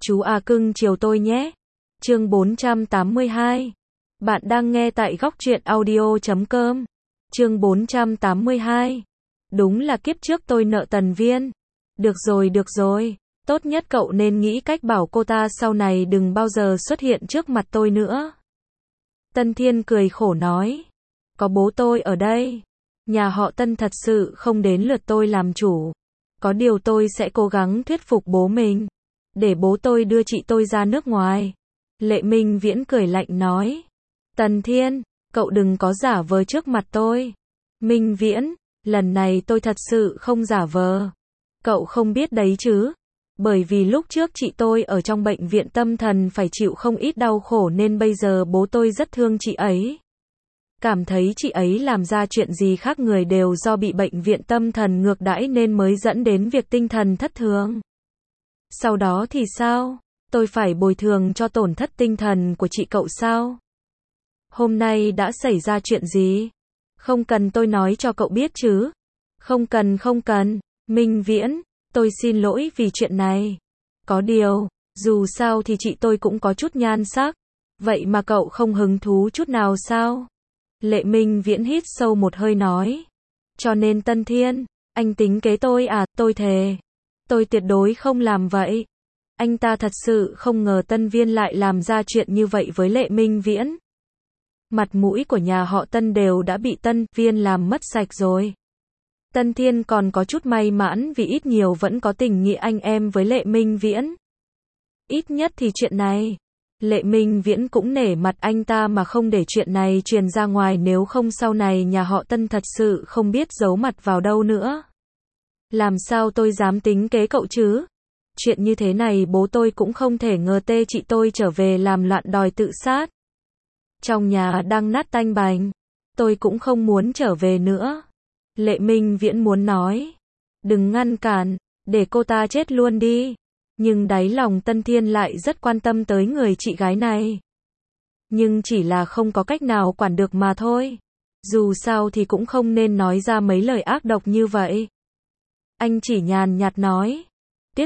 Chú à cưng chiều tôi nhé. Chương 482. Bạn đang nghe tại góc truyện audio.com. Chương 482. Đúng là kiếp trước tôi nợ Tần Viên. Được rồi. Tốt nhất cậu nên nghĩ cách bảo cô ta sau này đừng bao giờ xuất hiện trước mặt tôi nữa. Tân Thiên cười khổ nói. Có bố tôi ở đây. Nhà họ Tân thật sự không đến lượt tôi làm chủ. Có điều tôi sẽ cố gắng thuyết phục bố mình. Để bố tôi đưa chị tôi ra nước ngoài. Lệ Minh Viễn cười lạnh nói. Tần Thiên, cậu đừng có giả vờ trước mặt tôi. Minh Viễn, lần này tôi thật sự không giả vờ. Cậu không biết đấy chứ. Bởi vì lúc trước chị tôi ở trong bệnh viện tâm thần phải chịu không ít đau khổ nên bây giờ bố tôi rất thương chị ấy. Cảm thấy chị ấy làm ra chuyện gì khác người đều do bị bệnh viện tâm thần ngược đãi nên mới dẫn đến việc tinh thần thất thường. Sau đó thì sao? Tôi phải bồi thường cho tổn thất tinh thần của chị cậu sao? Hôm nay đã xảy ra chuyện gì? Không cần tôi nói cho cậu biết chứ? Không cần. Minh Viễn, tôi xin lỗi vì chuyện này. Có điều, dù sao thì chị tôi cũng có chút nhan sắc. Vậy mà cậu không hứng thú chút nào sao? Lệ Minh Viễn hít sâu một hơi nói. Cho nên Tân Thiên, anh tính kế tôi à? Tôi thề. Tôi tuyệt đối không làm vậy. Anh ta thật sự không ngờ Tân Viên lại làm ra chuyện như vậy với Lệ Minh Viễn. Mặt mũi của nhà họ Tân đều đã bị Tân Viên làm mất sạch rồi. Tân Thiên còn có chút may mắn vì ít nhiều vẫn có tình nghĩa anh em với Lệ Minh Viễn. Ít nhất thì chuyện này, Lệ Minh Viễn cũng nể mặt anh ta mà không để chuyện này truyền ra ngoài, nếu không sau này nhà họ Tân thật sự không biết giấu mặt vào đâu nữa. Làm sao tôi dám tính kế cậu chứ? Chuyện như thế này bố tôi cũng không thể ngờ tê chị tôi trở về làm loạn đòi tự sát. Trong nhà đang nát tanh bành. Tôi cũng không muốn trở về nữa. Lệ Minh Viễn muốn nói. Đừng ngăn cản, để cô ta chết luôn đi. Nhưng đáy lòng Tân Thiên lại rất quan tâm tới người chị gái này. Nhưng chỉ là không có cách nào quản được mà thôi. Dù sao thì cũng không nên nói ra mấy lời ác độc như vậy. Anh chỉ nhàn nhạt nói. Tuyết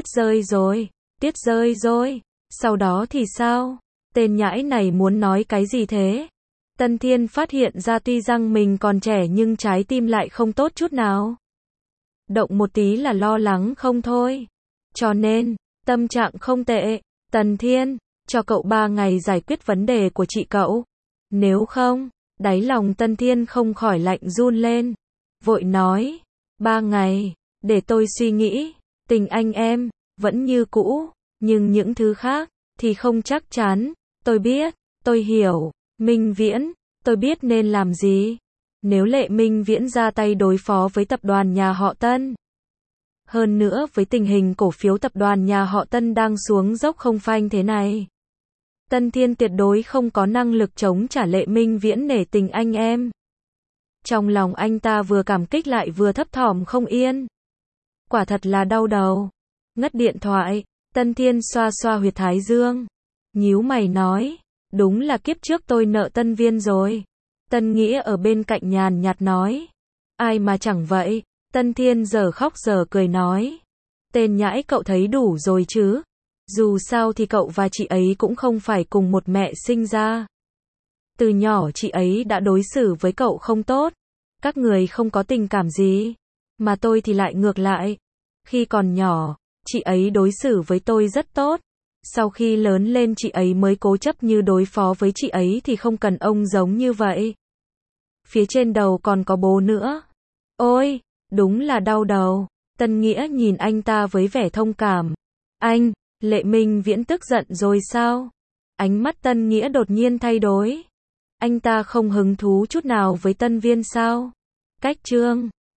rơi rồi. Sau đó thì sao? Tên nhãi này muốn nói cái gì thế? Tân Thiên phát hiện ra tuy rằng mình còn trẻ nhưng trái tim lại không tốt chút nào. Động một tí là lo lắng không thôi. Cho nên, tâm trạng không tệ. Tần Thiên, cho cậu 3 ngày giải quyết vấn đề của chị cậu. Nếu không, đáy lòng Tân Thiên không khỏi lạnh run lên. Vội nói, 3 ngày, để tôi suy nghĩ. Tình anh em, vẫn như cũ, nhưng những thứ khác, thì không chắc chắn. Tôi biết, tôi hiểu. Minh Viễn, tôi biết nên làm gì. Nếu Lệ Minh Viễn ra tay đối phó với tập đoàn nhà họ Tân. Hơn nữa với tình hình cổ phiếu tập đoàn nhà họ Tân đang xuống dốc không phanh thế này. Tân Thiên tuyệt đối không có năng lực chống trả Lệ Minh Viễn nể tình anh em. Trong lòng anh ta vừa cảm kích lại vừa thấp thỏm không yên. Quả thật là đau đầu. Ngắt điện thoại, Tân Thiên xoa xoa huyệt thái dương. Nhíu mày nói, đúng là kiếp trước tôi nợ Tân Viên rồi. Tân Nghĩa ở bên cạnh nhàn nhạt nói. Ai mà chẳng vậy. Tân Thiên giờ khóc giờ cười nói. Tên nhãi cậu thấy đủ rồi chứ. Dù sao thì cậu và chị ấy cũng không phải cùng một mẹ sinh ra. Từ nhỏ chị ấy đã đối xử với cậu không tốt. Các người không có tình cảm gì. Mà tôi thì lại ngược lại. Khi còn nhỏ, chị ấy đối xử với tôi rất tốt. Sau khi lớn lên chị ấy mới cố chấp như đối phó với chị ấy thì không cần ông giống như vậy. Phía trên đầu còn có bố nữa. Ôi, đúng là đau đầu. Tân Nghĩa nhìn anh ta với vẻ thông cảm. Anh, Lệ Minh Viễn tức giận rồi sao? Ánh mắt Tân Nghĩa đột nhiên thay đổi. Anh ta không hứng thú chút nào với Tân Viên sao? Cách chương